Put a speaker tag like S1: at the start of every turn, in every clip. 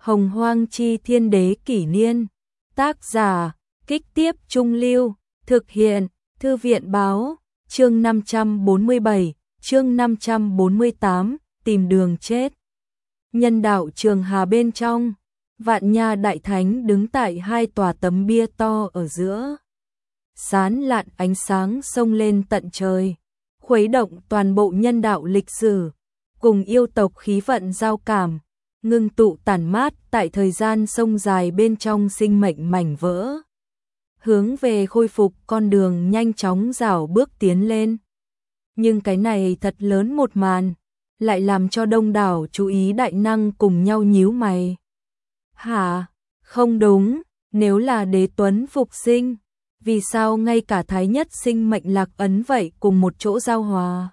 S1: Hồng Hoang Chi Thiên Đế Kỷ Niên. Tác giả, Kích Tiếp Trung Lưu. Thực hiện, Thư viện Báo. Chương 547, chương 548, tìm đường chết. Nhân đạo Trường Hà bên trong, Vạn Nha Đại Thánh đứng tại hai tòa tấm bia to ở giữa. Sán lạn ánh sáng xông lên tận trời, khuấy động toàn bộ nhân đạo lịch sử, cùng yêu tộc khí vận giao cảm, ngưng tụ tản mát tại thời gian sông dài bên trong sinh mệnh mảnh vỡ. Hướng về khôi phục con đường nhanh chóng rảo bước tiến lên. Nhưng cái này thật lớn một màn, lại làm cho đông đảo chú ý đại năng cùng nhau nhíu mày. Hả? Không đúng, nếu là Đế Tuấn phục sinh, vì sao ngay cả Thái Nhất sinh mệnh lạc ấn vậy cùng một chỗ giao hòa?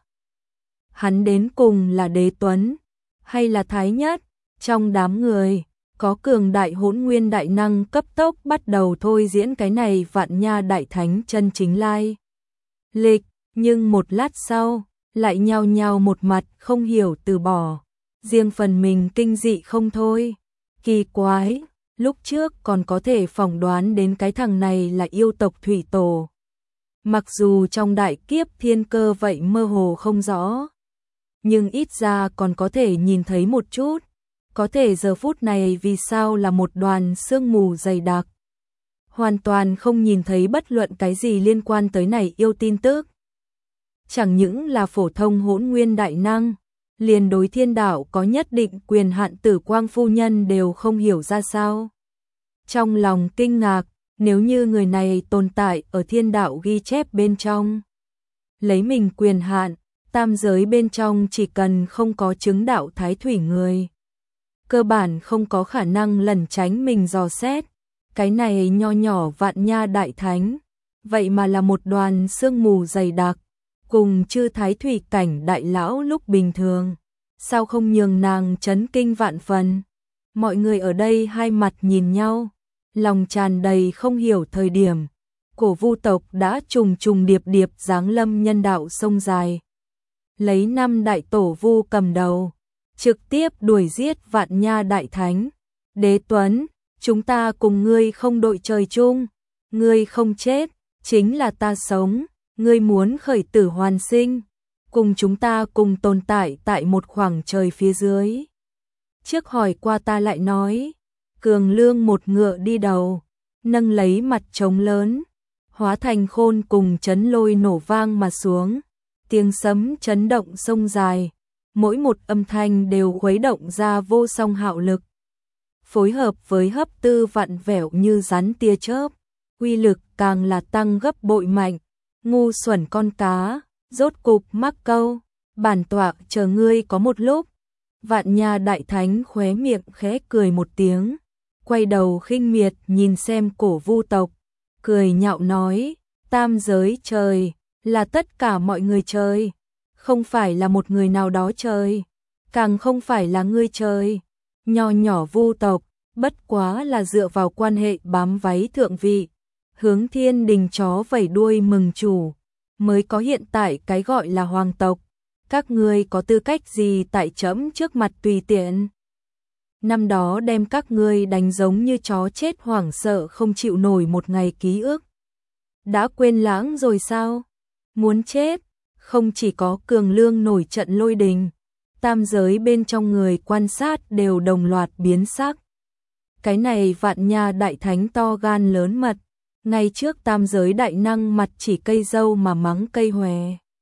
S1: Hắn đến cùng là Đế Tuấn, hay là Thái Nhất? Trong đám người, có cường đại hỗn nguyên đại năng cấp tốc bắt đầu thôi diễn cái này Vạn Nha Đại Thánh chân chính lai lịch, nhưng một lát sau, lại nhao nhao một mặt không hiểu từ bỏ, riêng phần mình kinh dị không thôi. Kỳ quái, lúc trước còn có thể phỏng đoán đến cái thằng này là yêu tộc thủy tổ. Mặc dù trong đại kiếp thiên cơ vậy mơ hồ không rõ, nhưng ít ra còn có thể nhìn thấy một chút. Có thể giờ phút này vì sao là một đoàn sương mù dày đặc, hoàn toàn không nhìn thấy bất luận cái gì liên quan tới này yêu tin tức. Chẳng những là phổ thông hỗn nguyên đại năng, liền đối thiên đạo có nhất định quyền hạn Tử Quang phu nhân đều không hiểu ra sao. Trong lòng kinh ngạc, nếu như người này tồn tại ở thiên đạo ghi chép bên trong, lấy mình quyền hạn, tam giới bên trong chỉ cần không có chứng đạo thái thủy người, cơ bản không có khả năng lẩn tránh mình dò xét. Cái này nho nhỏ Vạn Nha Đại Thánh, vậy mà là một đoàn sương mù dày đặc, cùng chư thái thủy cảnh đại lão lúc bình thường, sao không nhường nàng chấn kinh vạn phần. Mọi người ở đây hai mặt nhìn nhau, lòng tràn đầy không hiểu. Thời điểm Cổ Vu tộc đã trùng trùng điệp điệp giáng lâm nhân đạo sông dài, lấy 5 đại tổ vu cầm đầu, trực tiếp đuổi giết Vạn Nha Đại Thánh. Đế Tuấn, chúng ta cùng ngươi không đội trời chung, ngươi không chết, chính là ta sống, ngươi muốn khởi tử hoàn sinh, cùng chúng ta cùng tồn tại tại một khoảng trời phía dưới. Trước hỏi qua ta lại nói, Cường Lương một ngựa đi đầu, nâng lấy mặt trống lớn, hóa thành khôn cùng chấn lôi nổ vang mà xuống, tiếng sấm chấn động sông dài. Mỗi một âm thanh đều khuấy động ra vô song hạo lực, phối hợp với hấp tư vặn vẹo như rắn tia chớp, uy lực càng là tăng gấp bội mạnh. Ngu xuẩn con cá, rốt cục mắc câu, bản tọa chờ ngươi có một lúc. Vạn Nha Đại Thánh khóe miệng khẽ cười một tiếng, quay đầu khinh miệt nhìn xem Cổ Vu tộc, cười nhạo nói, tam giới trời, là tất cả mọi người trời, không phải là một người nào đó trời, càng không phải là ngươi trời. Nho nhỏ Vu tộc, bất quá là dựa vào quan hệ bám váy thượng vị, hướng thiên đình chó vẩy đuôi mừng chủ, mới có hiện tại cái gọi là hoàng tộc. Các ngươi có tư cách gì tại trẫm trước mặt tùy tiện? Năm đó đem các ngươi đánh giống như chó chết hoảng sợ không chịu nổi một ngày ký ức, đã quên lãng rồi sao? Muốn chết? Không chỉ có Cường Lương nổi trận lôi đình, tam giới bên trong người quan sát đều đồng loạt biến sắc. Cái này Vạn Nha Đại Thánh to gan lớn mật, ngay trước tam giới đại năng mặt chỉ cây dâu mà mắng cây hòe.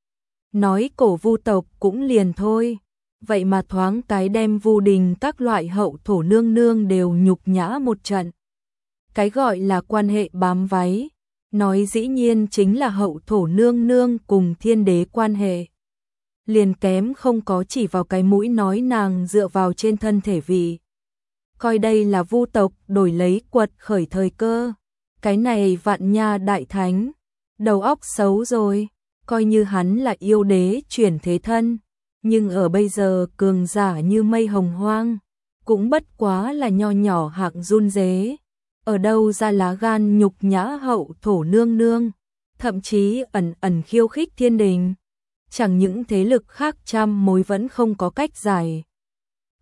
S1: Nói Cổ Vu tộc cũng liền thôi, vậy mà thoáng cái đem Vu Đình các loại hậu thổ nương nương đều nhục nhã một trận. Cái gọi là quan hệ bám váy, nói dĩ nhiên chính là hậu thổ nương nương cùng thiên đế quan hệ. Liền kém không có chỉ vào cái mũi nói nàng dựa vào trên thân thể vị. Coi đây là Vu tộc đổi lấy quật khởi thời cơ. Cái này Vạn Nha Đại Thánh, đầu óc xấu rồi, coi như hắn là yêu đế chuyển thế thân, nhưng ở bây giờ cường giả như mây hồng hoang, cũng bất quá là nho nhỏ hạng run dế. Ở đâu ra lá gan nhục nhã hậu thổ nương nương, thậm chí ẩn ẩn khiêu khích thiên đình. Chẳng những thế lực khác trăm mối vẫn không có cách giải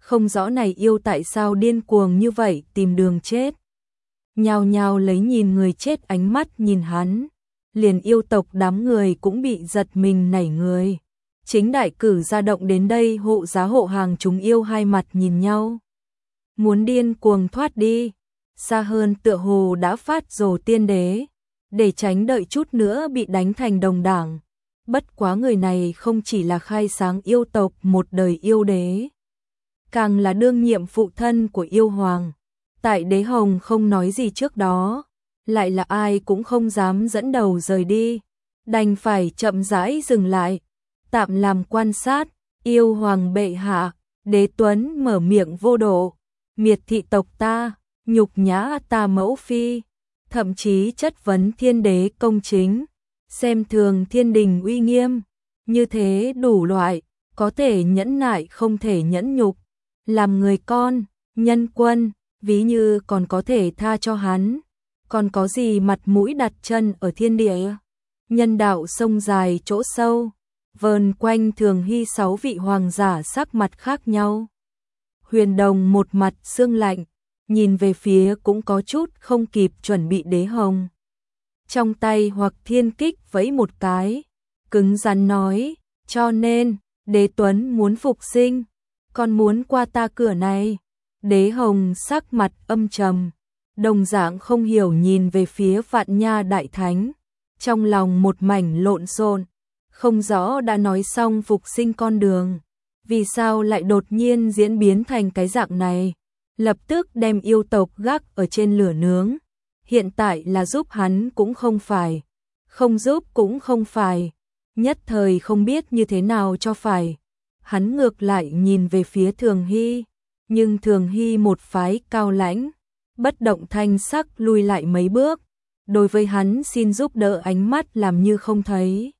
S1: không rõ này yêu tại sao điên cuồng như vậy tìm đường chết. Nhao nhao lấy nhìn người chết ánh mắt nhìn hắn, liền yêu tộc đám người cũng bị giật mình nảy người. Chính đại cử ra động đến đây hộ giá hộ hàng chúng yêu hai mặt nhìn nhau. Muốn điên cuồng thoát đi, xa hơn tựa hồ đã phát rồ tiên đế, để tránh đợi chút nữa bị đánh thành đồng đảng. Bất quá người này không chỉ là khai sáng yêu tộc một đời yêu đế, càng là đương nhiệm phụ thân của yêu hoàng. Tại Đế Hồng không nói gì trước đó, lại là ai cũng không dám dẫn đầu rời đi, đành phải chậm rãi dừng lại, tạm làm quan sát. Yêu hoàng bệ hạ, Đế Tuấn mở miệng vô độ, miệt thị tộc ta, nhục nhã ta mẫu phi, thậm chí chất vấn thiên đế công chính, xem thường thiên đình uy nghiêm, như thế đủ loại, có thể nhẫn nại không thể nhẫn nhục, làm người con, nhân quân, ví như còn có thể tha cho hắn, còn có gì mặt mũi đặt chân ở thiên địa. Nhân đạo sông dài chỗ sâu, vờn quanh Thường Hy 6 vị hoàng giả sắc mặt khác nhau. Huyền Đồng một mặt sương lạnh, nhìn về phía cũng có chút không kịp chuẩn bị Đế Hồng. Trong tay Hoặc Thiên Kích vẫy một cái, cứng rắn nói, cho nên, Đế Tuấn muốn phục sinh, còn muốn qua ta cửa này. Đế Hồng sắc mặt âm trầm, đồng dạng không hiểu nhìn về phía Vạn Nha Đại Thánh, trong lòng một mảnh lộn xộn, không rõ đã nói xong phục sinh con đường, vì sao lại đột nhiên diễn biến thành cái dạng này, lập tức đem yêu tộc gác ở trên lửa nướng, hiện tại là giúp hắn cũng không phải, không giúp cũng không phải, nhất thời không biết như thế nào cho phải. Hắn ngược lại nhìn về phía Thường Hy, nhưng Thường Hy một phái cao lãnh, bất động thanh sắc lùi lại mấy bước, đối với hắn xin giúp đỡ ánh mắt làm như không thấy.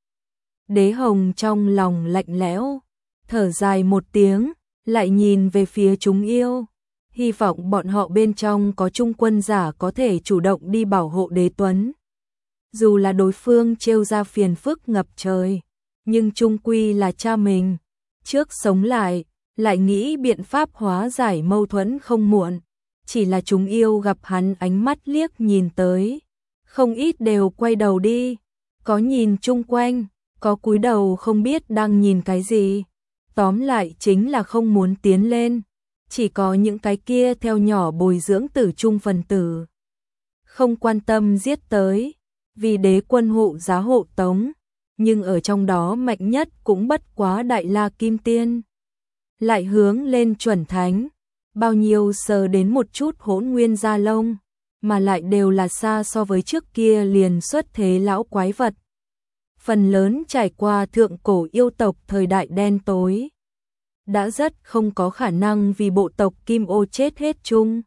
S1: Đế Hồng trong lòng lạnh lẽo, thở dài một tiếng, lại nhìn về phía chúng yêu, hy vọng bọn họ bên trong có trung quân giả có thể chủ động đi bảo hộ Đế Tuấn. Dù là đối phương trêu ra phiền phức ngập trời, nhưng chung quy là cha mình, trước sống lại nghĩ biện pháp hóa giải mâu thuẫn không muộn. Chỉ là chúng yêu gặp hắn ánh mắt liếc nhìn tới, không ít đều quay đầu đi, có nhìn chung quanh, có cúi đầu không biết đang nhìn cái gì. Tóm lại chính là không muốn tiến lên, chỉ có những cái kia theo nhỏ bồi dưỡng tử trung phần tử. Không quan tâm giết tới, vì đế quân hộ giá hộ tống, nhưng ở trong đó mạnh nhất cũng bất quá Đại La Kim Tiên. Lại hướng lên chuẩn thánh, bao nhiêu sờ đến một chút Hỗn Nguyên Gia Lông, mà lại đều là xa so với trước kia liền xuất thế lão quái vật. Phần lớn trải qua thượng cổ yêu tộc thời đại đen tối, đã rất không có khả năng vì bộ tộc Kim Ô chết hết chung.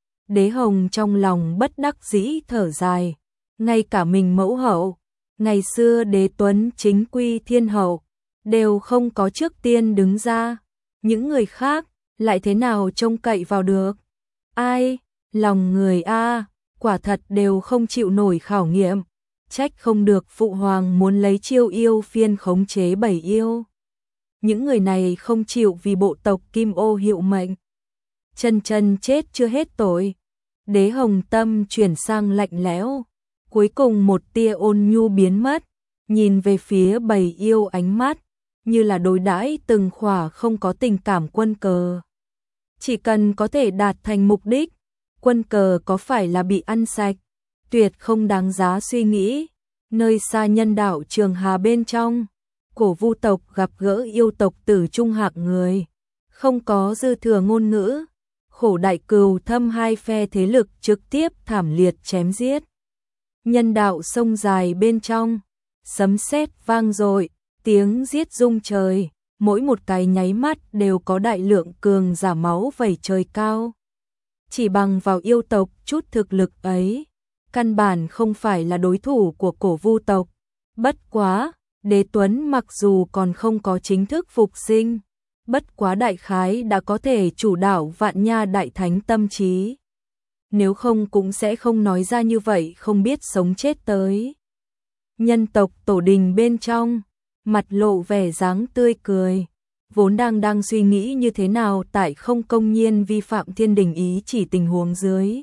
S1: Đế Hồng trong lòng bất đắc dĩ thở dài, ngay cả mình mẫu hậu, ngày xưa Đế Tuấn chính quy thiên hậu, đều không có trước tiên đứng ra, những người khác lại thế nào trông cậy vào được. Ai, lòng người a, quả thật đều không chịu nổi khảo nghiệm, trách không được phụ hoàng muốn lấy chiêu yêu phiên khống chế 7 yêu. Những người này không chịu vì bộ tộc Kim Ô hiệu mệnh. Chân chân chết chưa hết tội. Đế Hồng tâm chuyển sang lạnh lẽo, cuối cùng một tia ôn nhu biến mất, nhìn về phía 7 yêu ánh mắt, như là đối đãi từng khỏa không có tình cảm quân cờ. Chỉ cần có thể đạt thành mục đích, quân cờ có phải là bị ăn sạch, tuyệt không đáng giá suy nghĩ. Nơi xa nhân đạo Trường Hà bên trong, Cổ Vu tộc gặp gỡ yêu tộc tử trung hạng người, không có dư thừa ngôn ngữ, Khổ Đại Cừu Thâm hai phe thế lực trực tiếp thảm liệt chém giết. Nhân đạo sông dài bên trong, sấm sét vang dội, tiếng giết rung trời, mỗi một cái nháy mắt đều có đại lượng cường giả máu vẩy trời cao. Chỉ bằng vào yêu tộc chút thực lực ấy, căn bản không phải là đối thủ của Cổ Vu tộc. Bất quá, Đế Tuấn mặc dù còn không có chính thức phục sinh, bất quá đại khái đã có thể chủ đạo Vạn Nha Đại Thánh tâm trí. Nếu không cũng sẽ không nói ra như vậy không biết sống chết tới. Nhân tộc tổ đình bên trong, mặt lộ vẻ dáng tươi cười, vốn đang suy nghĩ như thế nào tại không công nhiên vi phạm thiên đình ý chỉ tình huống dưới.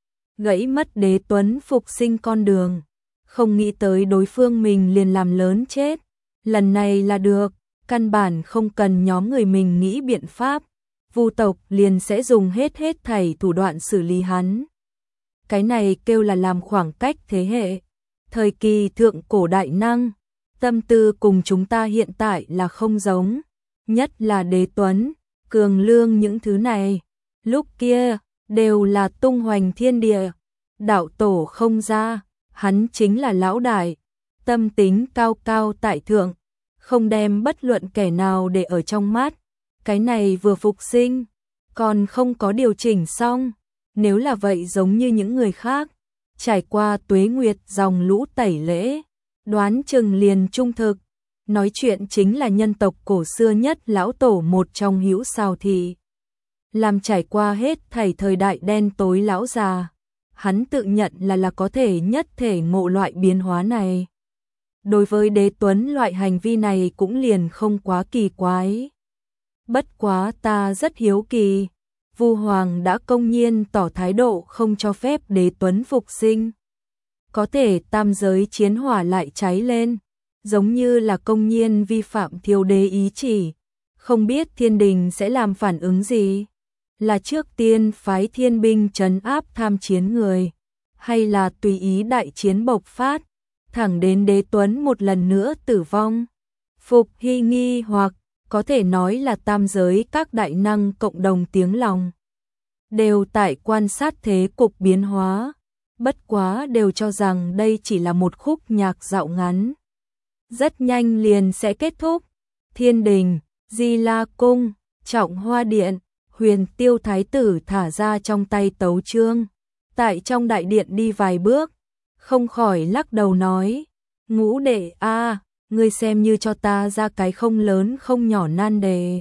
S1: Gãy mất Đế Tuấn phục sinh con đường, không nghĩ tới đối phương mình liền làm lớn chết. Lần này là được, căn bản không cần nhóm người mình nghĩ biện pháp, Vu tộc liền sẽ dùng hết thảy thủ đoạn xử lý hắn. Cái này kêu là làm khoảng cách thế hệ. Thời kỳ thượng cổ đại năng, tâm tư cùng chúng ta hiện tại là không giống, nhất là Đế Tuấn, Cường Lương những thứ này, lúc kia đều là tung hoành thiên địa, đạo tổ không ra, hắn chính là lão đại, tâm tính cao cao tại thượng, không đem bất luận kẻ nào để ở trong mắt. Cái này vừa phục sinh, còn không có điều chỉnh xong, nếu là vậy giống như những người khác, trải qua tuế nguyệt dòng lũ tẩy lễ, đoán chừng liền trung thực. Nói chuyện chính là nhân tộc cổ xưa nhất lão tổ một trong hữu Sào Thị. Làm trải qua hết thảy thời đại đen tối lão già, hắn tự nhận là có thể nhất thể ngộ loại biến hóa này. Đối với Đế Tuấn loại hành vi này cũng liền không quá kỳ quái. Bất quá ta rất hiếu kỳ, Vu Hoàng đã công nhiên tỏ thái độ không cho phép Đế Tuấn phục sinh. Có thể tam giới chiến hỏa lại cháy lên, giống như là công nhiên vi phạm Thiêu Đế ý chỉ, không biết thiên đình sẽ làm phản ứng gì? Là trước tiên phái thiên binh trấn áp tham chiến người, hay là tùy ý đại chiến bộc phát, thẳng đến Đế Tuấn một lần nữa tử vong? Phục Hy nghi hoặc có thể nói là tam giới các đại năng cộng đồng tiếng lòng, đều tại quan sát thế cục biến hóa, bất quá đều cho rằng đây chỉ là một khúc nhạc dạo ngắn. Rất nhanh liền sẽ kết thúc. Thiên đình, Di La Cung, Trọng Hoa Điện, Huyền Tiêu Thái tử thả ra trong tay tấu chương, tại trong đại điện đi vài bước, không khỏi lắc đầu nói, Ngũ đệ a, ngươi xem như cho ta ra cái không lớn không nhỏ nan đề.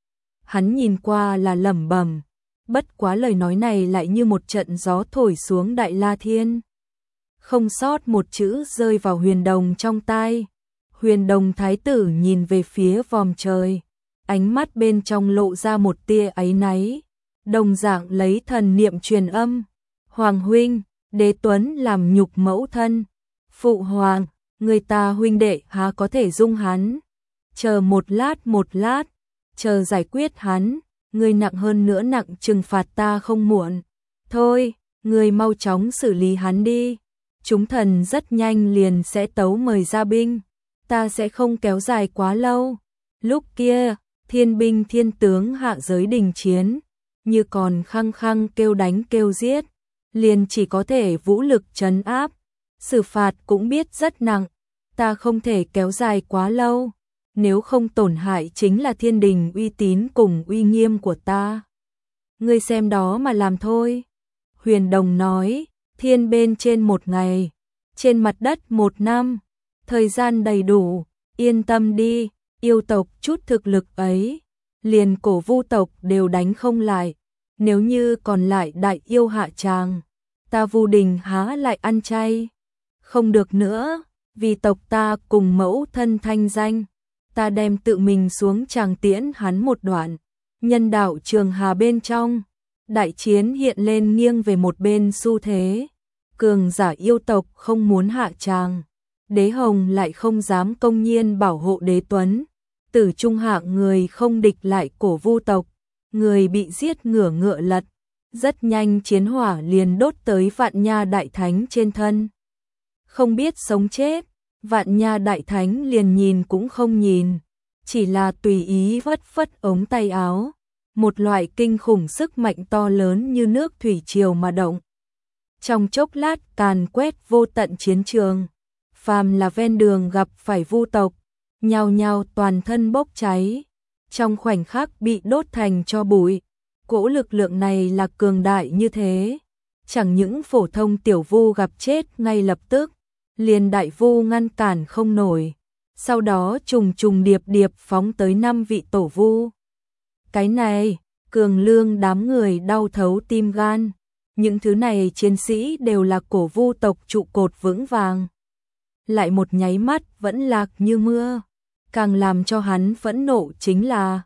S1: Hắn nhìn qua là lẩm bẩm, bất quá lời nói này lại như một trận gió thổi xuống Đại La Thiên. Không sót một chữ rơi vào Huyền Đồng trong tai. Huyền Đồng Thái tử nhìn về phía vòm trời, ánh mắt bên trong lộ ra một tia áy náy, đồng dạng lấy thần niệm truyền âm, Hoàng huynh, Đế Tuấn làm nhục mẫu thân, phụ hoàng, người ta huynh đệ há có thể dung hắn, chờ một lát, chờ giải quyết hắn, người nặng hơn nữa nặng trừng phạt ta không muộn, thôi, người mau chóng xử lý hắn đi, chúng thần rất nhanh liền sẽ tấu mời ra binh. Ta sẽ không kéo dài quá lâu. Lúc kia, thiên binh thiên tướng hạ giới đình chiến, như còn khăng khăng kêu đánh kêu giết, liền chỉ có thể vũ lực trấn áp, xử phạt cũng biết rất nặng. Ta không thể kéo dài quá lâu, nếu không tổn hại chính là thiên đình uy tín cùng uy nghiêm của ta. Ngươi xem đó mà làm thôi. Huyền Đồng nói, thiên bên trên 1 ngày, trên mặt đất 1 năm. Thời gian đầy đủ, yên tâm đi, yêu tộc chút thực lực ấy, liền cổ Vu tộc đều đánh không lại, nếu như còn lại đại yêu hạ tràng, ta Vu đình há lại ăn chay, không được nữa, vì tộc ta cùng mẫu thân thanh danh, ta đem tự mình xuống tràng tiễn hắn một đoạn, nhân đạo Trường Hà bên trong, đại chiến hiện lên nghiêng về một bên xu thế, cường giả yêu tộc không muốn hạ tràng. Đế Hồng lại không dám công nhiên bảo hộ Đế Tuấn, tử trung hạng người không địch lại cổ Vu tộc, người bị giết ngửa lật, rất nhanh chiến hỏa liền đốt tới Vạn Nha Đại Thánh trên thân. Không biết sống chết, Vạn Nha Đại Thánh liền nhìn cũng không nhìn, chỉ là tùy ý phất ống tay áo, một loại kinh khủng sức mạnh to lớn như nước thủy triều mà động. Trong chốc lát càn quét vô tận chiến trường. Phàm là ven đường gặp phải Vu tộc, nhao nhao toàn thân bốc cháy, trong khoảnh khắc bị đốt thành tro bụi. Cỗ lực lượng này là cường đại như thế, chẳng những phổ thông tiểu Vu gặp chết ngay lập tức, liền đại Vu ngăn cản không nổi, sau đó trùng điệp phóng tới 5 vị tổ Vu. Cái này, Cường Lương đám người đau thấu tim gan, những thứ này chiến sĩ đều là cổ Vu tộc trụ cột vững vàng. Lại một nháy mắt vẫn lạc như mưa, càng làm cho hắn phẫn nộ chính là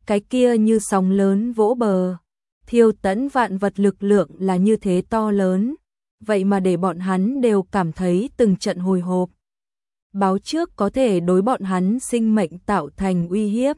S1: cái kia như sóng lớn vỗ bờ, thiêu tận vạn vật lực lượng là như thế to lớn, vậy mà để bọn hắn đều cảm thấy từng trận hồi hộp. Báo trước có thể đối bọn hắn sinh mệnh tạo thành uy hiếp.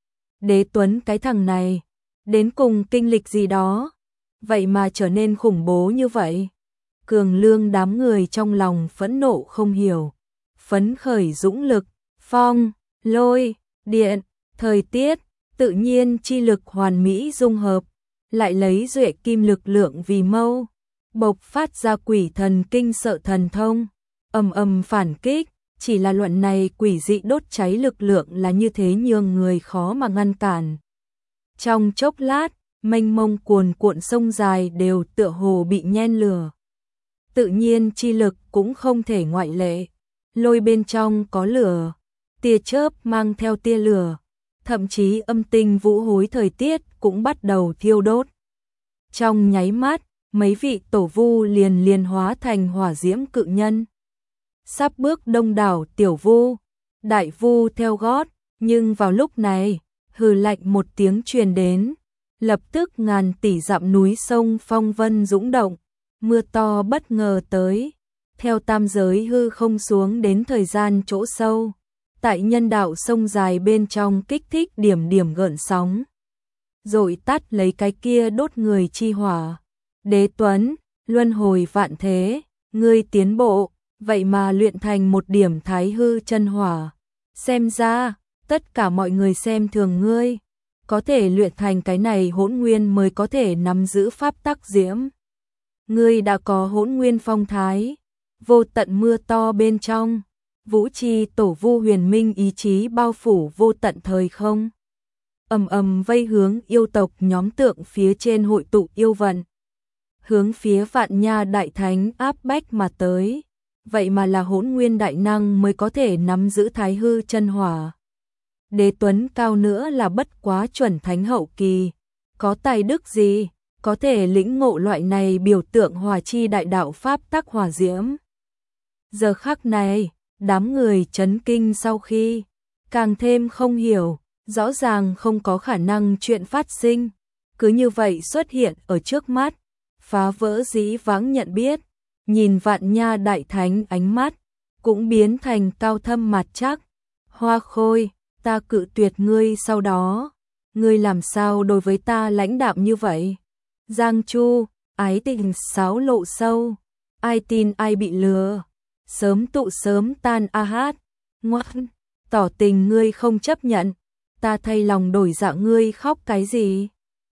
S1: Đế Tuấn cái thằng này, đến cùng kinh lịch gì đó, vậy mà trở nên khủng bố như vậy. Cường Lương đám người trong lòng phẫn nộ không hiểu, phấn khởi dũng lực, phong, lôi, điện, thời tiết, tự nhiên chi lực hoàn mỹ dung hợp, lại lấy duệ kim lực lượng vì mâu, bộc phát ra quỷ thần kinh sợ thần thông, ầm ầm phản kích, chỉ là luận này quỷ dị đốt cháy lực lượng là như thế nhường người khó mà ngăn cản. Trong chốc lát, mênh mông cuồn cuộn sông dài đều tựa hồ bị nhen lửa. Tự nhiên chi lực cũng không thể ngoại lệ, lôi bên trong có lửa, tia chớp mang theo tia lửa, thậm chí âm tinh vũ hối thời tiết cũng bắt đầu thiêu đốt. Trong nháy mắt, mấy vị tổ vu liền hóa thành hỏa diễm cự nhân. Sắp bước đông đảo tiểu vu, đại vu theo gót, nhưng vào lúc này, hừ lạnh một tiếng truyền đến, lập tức ngàn tỷ dặm núi sông phong vân dũng động, mưa to bất ngờ tới, theo tam giới hư không xuống đến thời gian chỗ sâu, tại nhân đạo sông dài bên trong kích thích điểm điểm gợn sóng, rồi tắt lấy cái kia đốt người chi hỏa. Đế Tuấn, luân hồi vạn thế, ngươi tiến bộ, vậy mà luyện thành một điểm thái hư chân hỏa. Xem ra, tất cả mọi người xem thường ngươi, có thể luyện thành cái này hỗn nguyên mới có thể nắm giữ pháp tắc diễm. Ngươi đã có hỗn nguyên phong thái, vô tận mưa to bên trong, vũ chi tổ vu huyền minh ý chí bao phủ vô tận thời không. Ầm ầm vây hướng yêu tộc nhóm tượng phía trên hội tụ yêu vận, hướng phía Vạn Nha đại thánh áp bách mà tới, vậy mà là hỗn nguyên đại năng mới có thể nắm giữ thái hư chân hỏa. Đế Tuấn cao nữa là bất quá chuẩn thánh hậu kỳ, có tài đức gì, có thể lĩnh ngộ loại này biểu tượng hỏa chi đại đạo pháp tắc hỏa diễm. Giờ khắc này, đám người chấn kinh sau khi, càng thêm không hiểu, rõ ràng không có khả năng chuyện phát sinh, cứ như vậy xuất hiện ở trước mắt, phá vỡ dĩ vãng nhận biết, nhìn Vạn Nha đại thánh ánh mắt, cũng biến thành cao thâm mặt chắc. Hoa Khôi, ta cự tuyệt ngươi sau đó, ngươi làm sao đối với ta lãnh đạm như vậy? Giang Chu, ái tình xáo lộ sâu, ai tin ai bị lừa, sớm tụ sớm tan a hát, ngoan, tỏ tình ngươi không chấp nhận, ta thay lòng đổi dạ ngươi khóc cái gì?